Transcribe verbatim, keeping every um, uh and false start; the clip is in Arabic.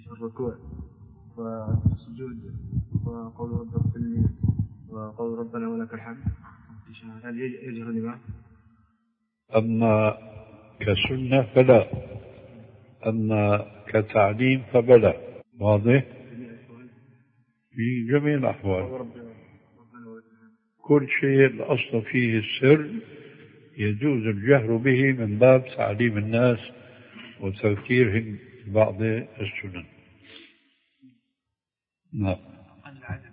الركوع والسجود وقول رب اغفر لي وقول ربنا ولك الحمد، هل يجهر الإمام؟ أما كسنة فلا، أما كتعليم فبلا. واضح؟ في جميع الأحوال كل شيء الأصل فيه السر يجوز الجهر به من باب تعليم الناس وتذكيرهم بعض السنن. نعم.